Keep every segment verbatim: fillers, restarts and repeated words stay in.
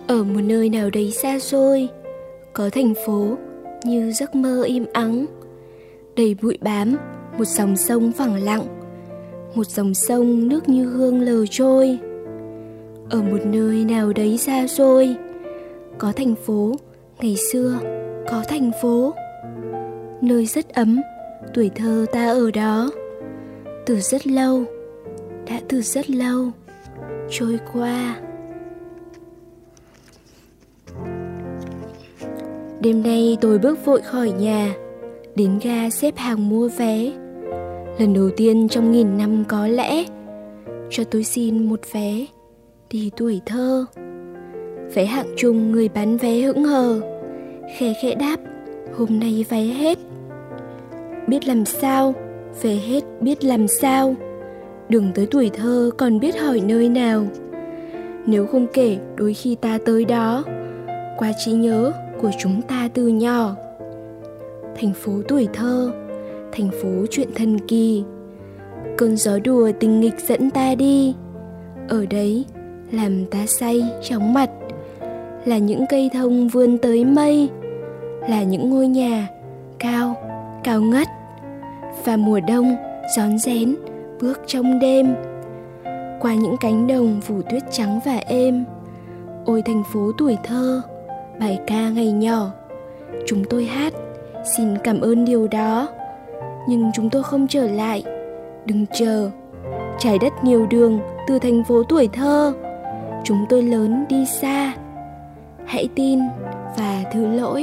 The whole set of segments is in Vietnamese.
Ở một nơi nào đấy xa xôi, có thành phố như giấc mơ im ắng, đầy bụi bám, một dòng sông phẳng lặng, một dòng sông nước như gương lờ trôi. Ở một nơi nào đấy xa xôi, có thành phố, ngày xưa có thành phố, nơi rất ấm, tuổi thơ ta ở đó. Từ rất lâu, đã từ rất lâu trôi qua. Đêm nay tôi bước vội khỏi nhà, đến ga xếp hàng mua vé. Lần đầu tiên trong nghìn năm có lẽ, cho tôi xin một vé đi tuổi thơ. Vé hạng chung, người bán vé hững hờ, khẽ khẽ đáp, hôm nay vé hết. Biết làm sao, vé hết biết làm sao, đường tới tuổi thơ còn biết hỏi nơi nào. Nếu không kể đôi khi ta tới đó, qua trí nhớ của chúng ta từ nhỏ. Thành phố tuổi thơ, thành phố chuyện thần kỳ, cơn gió đùa tình nghịch dẫn ta đi. Ở đấy làm ta say chóng mặt, là những cây thông vươn tới mây, là những ngôi nhà cao, cao ngất. Và mùa đông rón rén bước trong đêm, qua những cánh đồng phủ tuyết trắng và êm. Ôi thành phố tuổi thơ, bài ca ngày nhỏ chúng tôi hát, xin cảm ơn điều đó. Nhưng chúng tôi không trở lại, đừng chờ. Trái đất nhiều đường từ thành phố tuổi thơ, chúng tôi lớn đi xa. Hãy tin và thứ lỗi.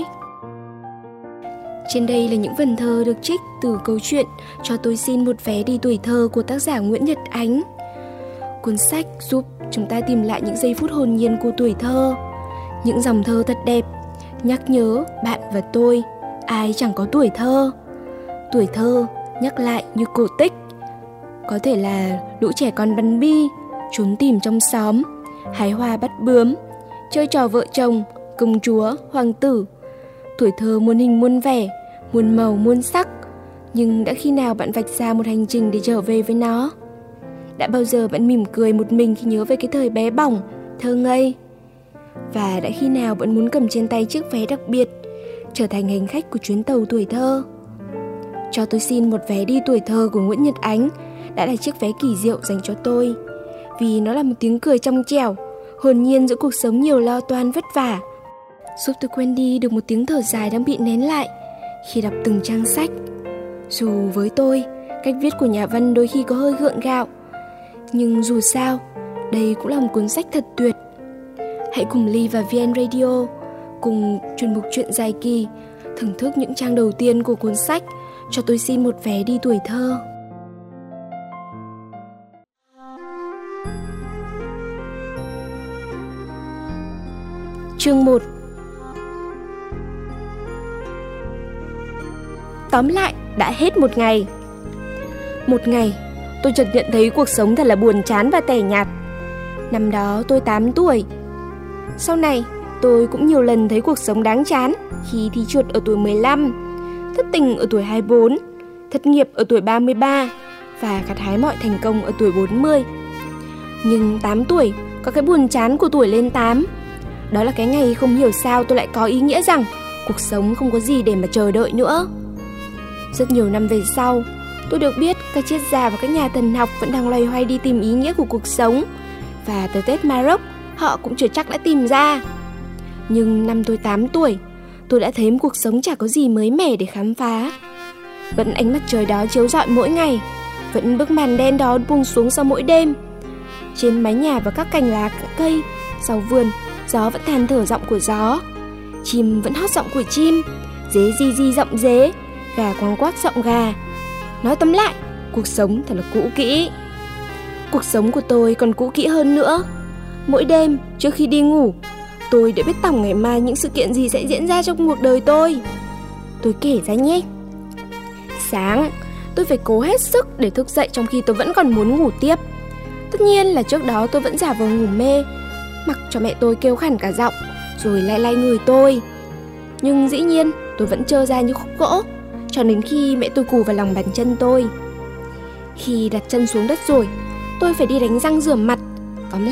Trên đây là những vần thơ được trích từ câu chuyện Cho tôi xin một vé đi tuổi thơ của tác giả Nguyễn Nhật Ánh. Cuốn sách giúp chúng ta tìm lại những giây phút hồn nhiên của tuổi thơ, những dòng thơ thật đẹp, nhắc nhớ bạn và tôi, ai chẳng có tuổi thơ. Tuổi thơ nhắc lại như cổ tích, có thể là lũ trẻ con bắn bi, trốn tìm trong xóm, hái hoa bắt bướm, chơi trò vợ chồng, công chúa, hoàng tử. Tuổi thơ muôn hình muôn vẻ, muôn màu muôn sắc. Nhưng đã khi nào bạn vạch ra một hành trình để trở về với nó? Đã bao giờ bạn mỉm cười một mình khi nhớ về cái thời bé bỏng, thơ ngây? Và đã khi nào bạn muốn cầm trên tay chiếc vé đặc biệt, trở thành hành khách của chuyến tàu tuổi thơ? Cho tôi xin một vé đi tuổi thơ của Nguyễn Nhật Ánh đã là chiếc vé kỳ diệu dành cho tôi, vì nó là một tiếng cười trong trẻo, hồn nhiên giữa cuộc sống nhiều lo toan vất vả, giúp tôi quên đi được một tiếng thở dài đang bị nén lại khi đọc từng trang sách. Dù với tôi, cách viết của nhà văn đôi khi có hơi gượng gạo, nhưng dù sao, đây cũng là một cuốn sách thật tuyệt. Hãy cùng Ly và vê en Radio, cùng chuyên mục Chuyện dài kỳ, thưởng thức những trang đầu tiên của cuốn sách Cho tôi xin một vé đi tuổi thơ. Chương một. Tóm lại, đã hết một ngày. Một ngày, tôi chợt nhận thấy cuộc sống thật là buồn chán và tẻ nhạt. Năm đó tôi tám tuổi. Sau này, tôi cũng nhiều lần thấy cuộc sống đáng chán khi thi trượt ở tuổi mười lăm, thất tình ở tuổi hai mươi bốn, thất nghiệp ở tuổi ba mươi ba và gặt hái mọi thành công ở tuổi bốn mươi. Nhưng tám tuổi có cái buồn chán của tuổi lên tám. Đó là cái ngày không hiểu sao tôi lại có ý nghĩa rằng cuộc sống không có gì để mà chờ đợi nữa. Rất nhiều năm về sau, tôi được biết các triết gia và các nhà thần học vẫn đang loay hoay đi tìm ý nghĩa của cuộc sống, và tới Tết Ma-rốc họ cũng chưa chắc đã tìm ra. Nhưng năm tôi tám tuổi, tôi đã thấy cuộc sống chả có gì mới mẻ để khám phá. Vẫn ánh mặt trời đó chiếu rọi mỗi ngày, vẫn bức màn đen đó buông xuống sau mỗi đêm. Trên mái nhà và các cành lá cây, sau vườn, gió vẫn than thở giọng của gió, chim vẫn hót giọng của chim, dế di di giọng dế, gà quang quác giọng gà. Nói tóm lại, cuộc sống thật là cũ kỹ. Cuộc sống của tôi còn cũ kỹ hơn nữa. Mỗi đêm trước khi đi ngủ, tôi đã biết tỏng ngày mai những sự kiện gì sẽ diễn ra trong cuộc đời tôi. Tôi kể ra nhé. Sáng, tôi phải cố hết sức để thức dậy trong khi tôi vẫn còn muốn ngủ tiếp. Tất nhiên là trước đó tôi vẫn giả vờ ngủ mê, mặc cho mẹ tôi kêu khản cả giọng, rồi lay lay người tôi. Nhưng dĩ nhiên tôi vẫn trơ ra như khúc gỗ, cho đến khi mẹ tôi cù vào lòng bàn chân tôi. Khi đặt chân xuống đất rồi, tôi phải đi đánh răng rửa mặt. Tóm lại,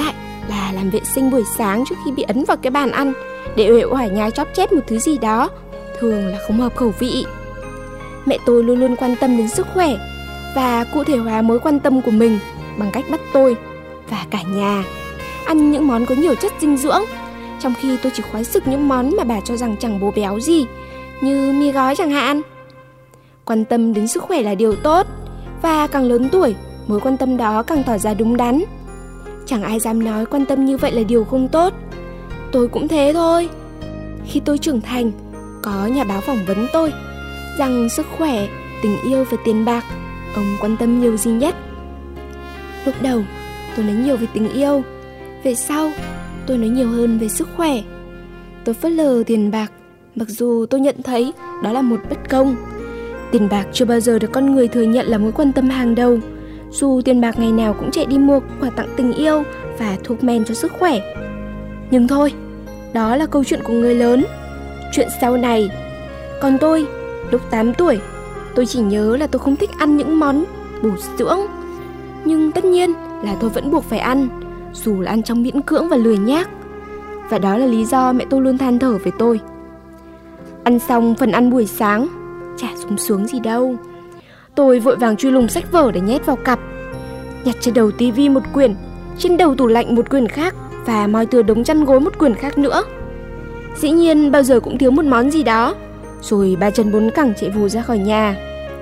là làm vệ sinh buổi sáng trước khi bị ấn vào cái bàn ăn để uể oải nhai chóp chép một thứ gì đó, thường là không hợp khẩu vị. Mẹ tôi luôn luôn quan tâm đến sức khỏe và cụ thể hóa mối quan tâm của mình bằng cách bắt tôi và cả nhà ăn những món có nhiều chất dinh dưỡng, trong khi tôi chỉ khoái sực những món mà bà cho rằng chẳng bổ béo gì, như mì gói chẳng hạn. Quan tâm đến sức khỏe là điều tốt, và càng lớn tuổi, mối quan tâm đó càng tỏ ra đúng đắn. Chẳng ai dám nói quan tâm như vậy là điều không tốt. Tôi cũng thế thôi. Khi tôi trưởng thành, có nhà báo phỏng vấn tôi rằng sức khỏe, tình yêu và tiền bạc, ông quan tâm nhiều gì nhất. Lúc đầu, tôi nói nhiều về tình yêu. Về sau, tôi nói nhiều hơn về sức khỏe. Tôi phớt lờ tiền bạc, mặc dù tôi nhận thấy đó là một bất công. Tiền bạc chưa bao giờ được con người thừa nhận là mối quan tâm hàng đầu, dù tiền bạc ngày nào cũng chạy đi mua quà tặng tình yêu và thuốc men cho sức khỏe. Nhưng thôi, đó là câu chuyện của người lớn. Chuyện sau này. Còn tôi, lúc tám tuổi, tôi chỉ nhớ là tôi không thích ăn những món bổ dưỡng. Nhưng tất nhiên là tôi vẫn buộc phải ăn, dù là ăn trong miễn cưỡng và lười nhác. Và đó là lý do mẹ tôi luôn than thở với tôi. Ăn xong phần ăn buổi sáng, chả sung sướng gì đâu. Tôi vội vàng truy lùng sách vở để nhét vào cặp, nhặt trên đầu tivi một quyển, trên đầu tủ lạnh một quyển khác, và moi từ đống chăn gối một quyển khác nữa. Dĩ nhiên bao giờ cũng thiếu một món gì đó, rồi ba chân bốn cẳng chạy vù ra khỏi nhà.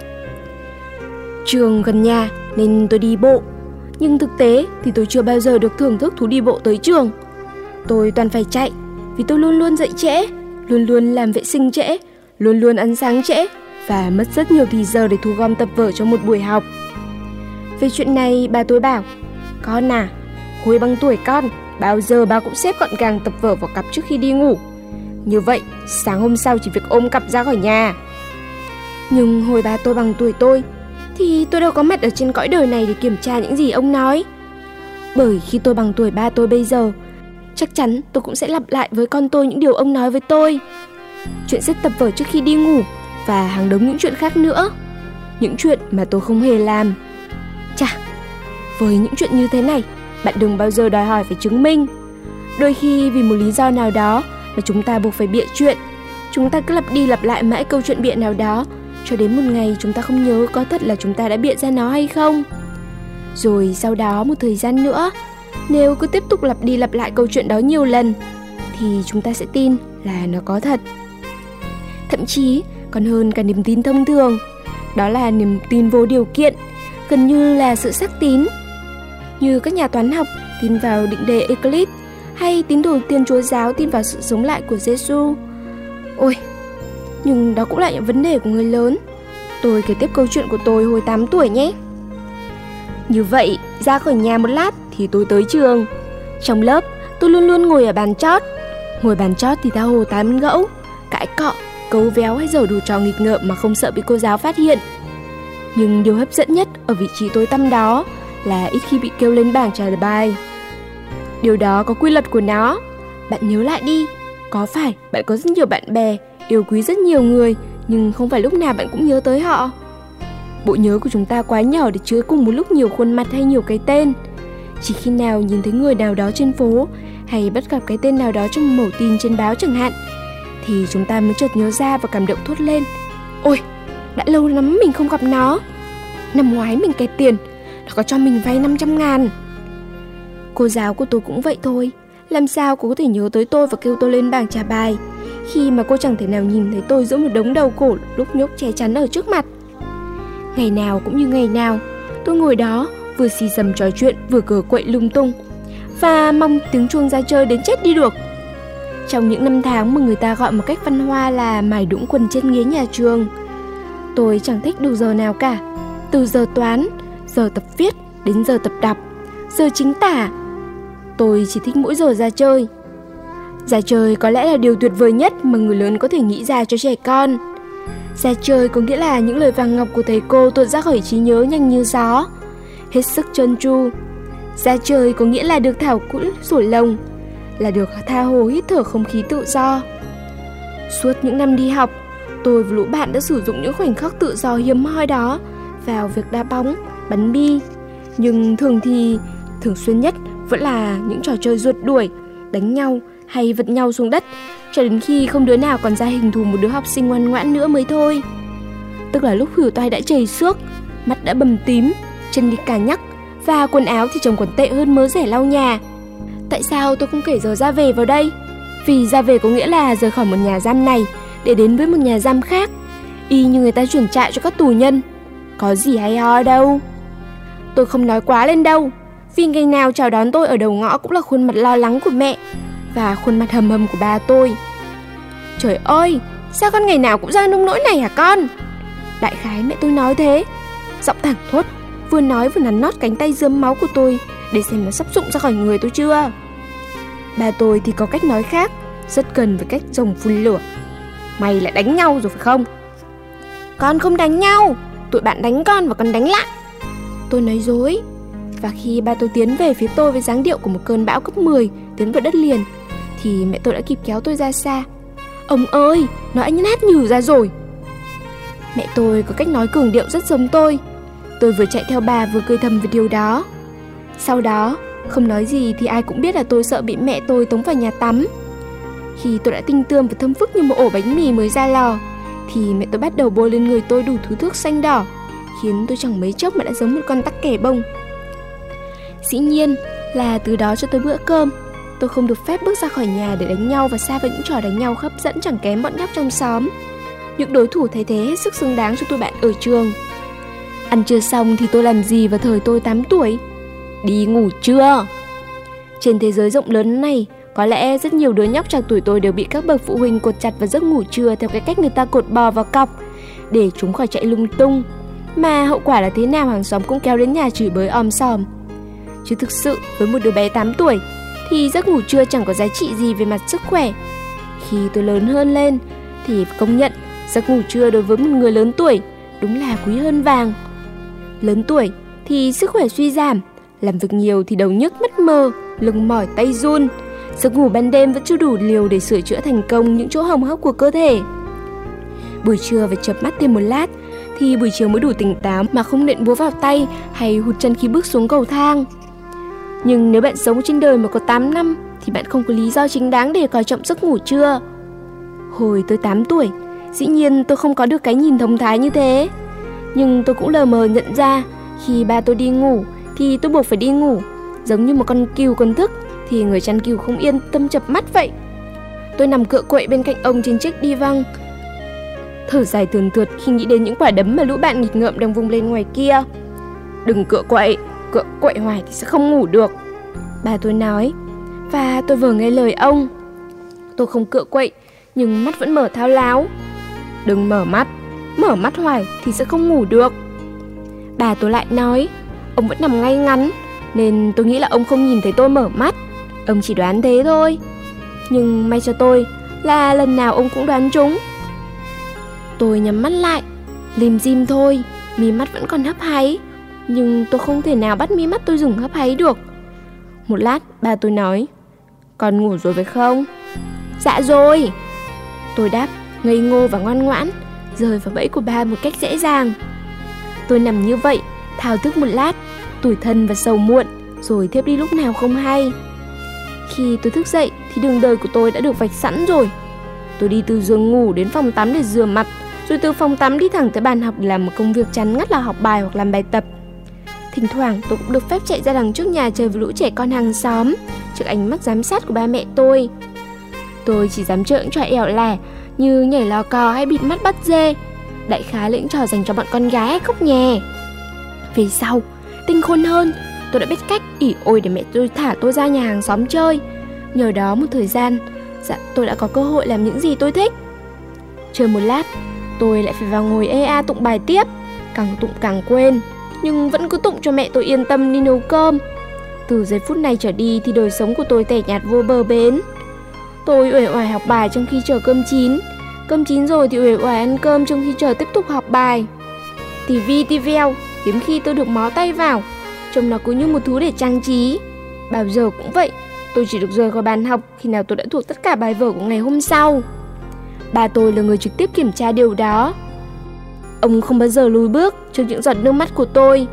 Trường gần nhà nên tôi đi bộ, nhưng thực tế thì tôi chưa bao giờ được thưởng thức thú đi bộ tới trường. Tôi toàn phải chạy, vì tôi luôn luôn dậy trễ, luôn luôn làm vệ sinh trễ, luôn luôn ăn sáng trễ, và mất rất nhiều thời giờ để thu gom tập vở cho một buổi học. Về chuyện này, bà tôi bảo: Con à, hồi bằng tuổi con, bao giờ bà cũng xếp gọn gàng tập vở vào cặp trước khi đi ngủ. Như vậy, sáng hôm sau chỉ việc ôm cặp ra khỏi nhà. Nhưng hồi bà tôi bằng tuổi tôi, thì tôi đâu có mặt ở trên cõi đời này để kiểm tra những gì ông nói. Bởi khi tôi bằng tuổi ba tôi bây giờ, chắc chắn tôi cũng sẽ lặp lại với con tôi những điều ông nói với tôi. Chuyện xếp tập vở trước khi đi ngủ, và hàng đống những chuyện khác nữa. Những chuyện mà tôi không hề làm. Chà, với những chuyện như thế này, bạn đừng bao giờ đòi hỏi phải chứng minh. Đôi khi vì một lý do nào đó mà chúng ta buộc phải bịa chuyện. Chúng ta cứ lặp đi lặp lại mãi câu chuyện bịa nào đó, cho đến một ngày chúng ta không nhớ có thật là chúng ta đã bịa ra nó hay không. Rồi sau đó một thời gian nữa, nếu cứ tiếp tục lặp đi lặp lại câu chuyện đó nhiều lần, thì chúng ta sẽ tin là nó có thật. Thậm chí còn hơn cả niềm tin thông thường, đó là niềm tin vô điều kiện, gần như là sự xác tín. Như các nhà toán học tin vào định đề Euclid, hay tín đồ Thiên Chúa giáo tin vào sự sống lại của Giêsu. Ôi, nhưng đó cũng là những vấn đề của người lớn. Tôi kể tiếp câu chuyện của tôi hồi tám tuổi nhé. Như vậy, ra khỏi nhà một lát thì tôi tới trường. Trong lớp, tôi luôn luôn ngồi ở bàn chót. Ngồi bàn chót thì tha hồ tán gẫu, cãi cọ, cấu véo hay giở đủ trò nghịch ngợm mà không sợ bị cô giáo phát hiện. Nhưng điều hấp dẫn nhất ở vị trí tối tăm đó là ít khi bị kêu lên bảng trả bài. Điều đó có quy luật của nó. Bạn nhớ lại đi, có phải bạn có rất nhiều bạn bè, yêu quý rất nhiều người, nhưng không phải lúc nào bạn cũng nhớ tới họ. Bộ nhớ của chúng ta quá nhỏ để chứa cùng một lúc nhiều khuôn mặt hay nhiều cái tên. Chỉ khi nào nhìn thấy người nào đó trên phố, hay bắt gặp cái tên nào đó trong mẩu tin trên báo chẳng hạn, thì chúng ta mới chợt nhớ ra và cảm động thốt lên: Ôi, đã lâu lắm mình không gặp nó. Năm ngoái mình kẹt tiền, nó có cho mình vay năm trăm ngàn. Cô giáo của tôi cũng vậy thôi. Làm sao cô có thể nhớ tới tôi và kêu tôi lên bảng trả bài, khi mà cô chẳng thể nào nhìn thấy tôi giữa một đống đầu cổ lúc nhúc che chắn ở trước mặt. Ngày nào cũng như ngày nào, tôi ngồi đó vừa xì xầm trò chuyện vừa cờ quậy lung tung, và mong tiếng chuông ra chơi đến chết đi được. Trong những năm tháng mà người ta gọi một cách văn hoa là mải đũng quần trên ghế nhà trường, tôi chẳng thích đủ giờ nào cả. Từ giờ toán, giờ tập viết đến giờ tập đọc, giờ chính tả, tôi chỉ thích mỗi giờ ra chơi. Ra chơi có lẽ là điều tuyệt vời nhất mà người lớn có thể nghĩ ra cho trẻ con. Ra chơi có nghĩa là những lời vàng ngọc của thầy cô tuột ra khỏi trí nhớ nhanh như gió, hết sức trơn tru. Ra chơi có nghĩa là được thảo cưỡi sủi lồng, là được tha hồ hít thở không khí tự do. Suốt những năm đi học, tôi và lũ bạn đã sử dụng những khoảnh khắc tự do hiếm hoi đó vào việc đá bóng, bắn bi. Nhưng thường thì, thường xuyên nhất vẫn là những trò chơi rượt đuổi, đánh nhau hay vật nhau xuống đất, cho đến khi không đứa nào còn ra hình thù một đứa học sinh ngoan ngoãn nữa mới thôi. Tức là lúc khuỷu tay đã chảy xước, mắt đã bầm tím, chân đi cà nhắc, và quần áo thì trông còn tệ hơn mớ rẻ lau nhà. Tại sao tôi không kể giờ ra về vào đây? Vì ra về có nghĩa là rời khỏi một nhà giam này để đến với một nhà giam khác, y như người ta chuyển trại cho các tù nhân. Có gì hay ho đâu. Tôi không nói quá lên đâu, vì ngày nào chào đón tôi ở đầu ngõ cũng là khuôn mặt lo lắng của mẹ và khuôn mặt hầm hầm của ba tôi. Trời ơi, sao con ngày nào cũng ra nông nỗi này hả con? Đại khái mẹ tôi nói thế, giọng thẳng thốt, vừa nói vừa nắn nót cánh tay rơm máu của tôi để xem nó sắp rụng ra khỏi người tôi chưa. Ba tôi thì có cách nói khác, rất gần với cách rồng phun lửa. Mày lại đánh nhau rồi phải không? Con không đánh nhau, tụi bạn đánh con và con đánh lại. Tôi nói dối. Và khi ba tôi tiến về phía tôi với dáng điệu của một cơn bão cấp mười tiến vào đất liền, thì mẹ tôi đã kịp kéo tôi ra xa. Ông ơi, nó đã nát nhừ ra rồi. Mẹ tôi có cách nói cường điệu rất giống tôi. Tôi vừa chạy theo bà vừa cười thầm về điều đó. Sau đó, không nói gì thì ai cũng biết là tôi sợ bị mẹ tôi tống vào nhà tắm. Khi tôi đã tinh tươm và thơm phức như một ổ bánh mì mới ra lò, thì mẹ tôi bắt đầu bôi lên người tôi đủ thứ thuốc xanh đỏ, khiến tôi chẳng mấy chốc mà đã giống một con tắc kè bông. Dĩ nhiên là từ đó cho tới bữa cơm, tôi không được phép bước ra khỏi nhà để đánh nhau và xa với những trò đánh nhau hấp dẫn chẳng kém bọn nhóc trong xóm, những đối thủ thay thế hết sức xứng đáng cho tụi bạn ở trường. Ăn trưa xong thì tôi làm gì vào thời tôi tám tuổi? Đi ngủ trưa. Trên thế giới rộng lớn này, có lẽ rất nhiều đứa nhóc trạc tuổi tôi đều bị các bậc phụ huynh cột chặt vào giấc ngủ trưa theo cái cách người ta cột bò vào cọc để chúng khỏi chạy lung tung, mà hậu quả là thế nào hàng xóm cũng kéo đến nhà chửi bới om sòm. Chứ thực sự với một đứa bé tám tuổi thì giấc ngủ trưa chẳng có giá trị gì về mặt sức khỏe. Khi tôi lớn hơn lên thì công nhận giấc ngủ trưa đối với một người lớn tuổi đúng là quý hơn vàng. Lớn tuổi thì sức khỏe suy giảm, làm việc nhiều thì đầu nhức mắt mờ, lưng mỏi tay run. Giấc ngủ ban đêm vẫn chưa đủ liều để sửa chữa thành công những chỗ hỏng hóc của cơ thể. Buổi trưa phải chợp mắt thêm một lát thì buổi chiều mới đủ tỉnh táo mà không nện búa vào tay hay hụt chân khi bước xuống cầu thang. Nhưng nếu bạn sống trên đời mà có tám năm thì bạn không có lý do chính đáng để coi trọng giấc ngủ trưa. Hồi tôi tám tuổi, dĩ nhiên tôi không có được cái nhìn thông thái như thế. Nhưng tôi cũng lờ mờ nhận ra khi ba tôi đi ngủ thì tôi buộc phải đi ngủ. Giống như một con cừu còn thức thì người chăn cừu không yên tâm chập mắt vậy. Tôi nằm cựa quậy bên cạnh ông trên chiếc đi văng, thở dài thườn thượt khi nghĩ đến những quả đấm mà lũ bạn nghịch ngợm đang vung lên ngoài kia. Đừng cựa quậy, cựa quậy hoài thì sẽ không ngủ được, bà tôi nói. Và tôi vừa nghe lời ông. Tôi không cựa quậy, nhưng mắt vẫn mở thao láo. Đừng mở mắt, mở mắt hoài thì sẽ không ngủ được, bà tôi lại nói. Ông vẫn nằm ngay ngắn, nên tôi nghĩ là ông không nhìn thấy tôi mở mắt. Ông chỉ đoán thế thôi. Nhưng may cho tôi là lần nào ông cũng đoán trúng. Tôi nhắm mắt lại, lim dim thôi, mí mắt vẫn còn hấp háy. Nhưng tôi không thể nào bắt mí mắt tôi dừng hấp háy được. Một lát bà tôi nói, con ngủ rồi phải không? Dạ rồi, tôi đáp ngây ngô và ngoan ngoãn, rời vào bẫy của ba một cách dễ dàng. Tôi nằm như vậy, thao thức một lát, tủi thân và sầu muộn, rồi thiếp đi lúc nào không hay. Khi tôi thức dậy thì đường đời của tôi đã được vạch sẵn rồi. Tôi đi từ giường ngủ đến phòng tắm để rửa mặt, rồi từ phòng tắm đi thẳng tới bàn học để làm một công việc chán ngắt là học bài hoặc làm bài tập. Thỉnh thoảng tôi cũng được phép chạy ra đằng trước nhà chơi với lũ trẻ con hàng xóm, trước ánh mắt giám sát của ba mẹ tôi. Tôi chỉ dám chơi những trò ẻo lẻ như nhảy lò cò hay bịt mắt bắt dê, đại khái là những trò dành cho bọn con gái hay khóc nhè. Về sau, tinh khôn hơn, tôi đã biết cách ỉ ôi để mẹ tôi thả tôi ra nhà hàng xóm chơi. Nhờ đó một thời gian, dạ, tôi đã có cơ hội làm những gì tôi thích. Chơi một lát, tôi lại phải vào ngồi ê a tụng bài tiếp, càng tụng càng quên, nhưng vẫn cứ tụng cho mẹ tôi yên tâm đi nấu cơm. Từ giây phút này trở đi thì đời sống của tôi tẻ nhạt vô bờ bến. Tôi uể oải học bài trong khi chờ cơm chín, cơm chín rồi thì uể oải ăn cơm trong khi chờ tiếp tục học bài. Tivi tiveo, hiếm khi tôi được mó tay vào, trông nó cứ như một thứ để trang trí. Bao giờ cũng vậy, tôi chỉ được rời khỏi bàn học khi nào tôi đã thuộc tất cả bài vở của ngày hôm sau. Bà tôi là người trực tiếp kiểm tra điều đó. Ông không bao giờ lùi bước trước những giọt nước mắt của tôi,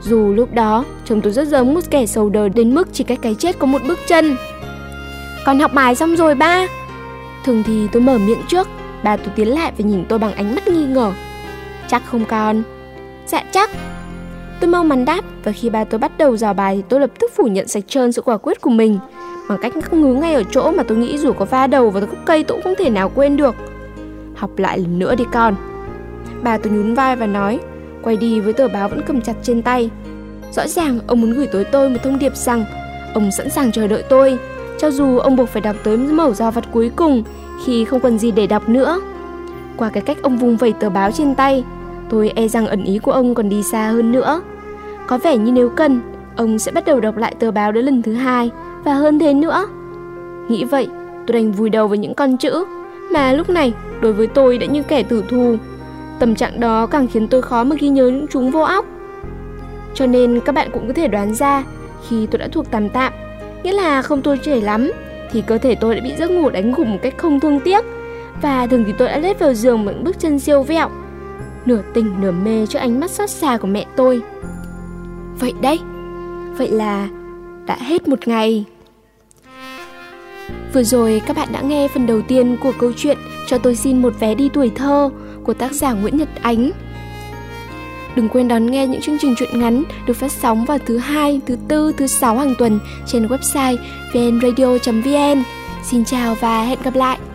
Dù lúc đó trông tôi rất giống một kẻ sầu đời đến mức chỉ cách cái chết có một bước chân. Con học bài xong rồi ba. Thường thì tôi mở miệng trước, ba tôi tiến lại và nhìn tôi bằng ánh mắt nghi ngờ. Chắc không con? Dạ chắc. Tôi mau mắn đáp, và khi ba tôi bắt đầu dò bài thì tôi lập tức phủ nhận sạch trơn sự quả quyết của mình, bằng cách ngắc ngứ ngay ở chỗ mà tôi nghĩ dù có va đầu vào gốc cây tôi cũng không thể nào quên được. Học lại lần nữa đi con. Bà tôi nhún vai và nói, quay đi với tờ báo vẫn cầm chặt trên tay. Rõ ràng ông muốn gửi tới tôi một thông điệp rằng ông sẵn sàng chờ đợi tôi, cho dù ông buộc phải đọc tới mẩu giao vặt cuối cùng khi không còn gì để đọc nữa. Qua cái cách ông vung vẩy tờ báo trên tay, tôi e rằng ẩn ý của ông còn đi xa hơn nữa. Có vẻ như nếu cần, ông sẽ bắt đầu đọc lại tờ báo đến lần thứ hai và hơn thế nữa. Nghĩ vậy, tôi đành vùi đầu vào những con chữ mà lúc này đối với tôi đã như kẻ tử thù. Tâm trạng đó càng khiến tôi khó mà ghi nhớ những chúng vô óc. Cho nên các bạn cũng có thể đoán ra, khi tôi đã thuộc tạm tạm, nghĩa là không trôi chảy lắm, thì cơ thể tôi đã bị giấc ngủ đánh gục một cách không thương tiếc. Và thường thì tôi đã lết vào giường bằng bước chân siêu vẹo, nửa tỉnh nửa mê trước ánh mắt xót xa của mẹ tôi. Vậy đấy, vậy là đã hết một ngày. Vừa rồi các bạn đã nghe phần đầu tiên của câu chuyện Cho tôi xin một vé đi tuổi thơ của tác giả Nguyễn Nhật Ánh. Đừng quên đón nghe những chương trình truyện ngắn được phát sóng vào thứ hai, thứ tư, thứ sáu hàng tuần trên website vn radio chấm vn. Xin chào và hẹn gặp lại.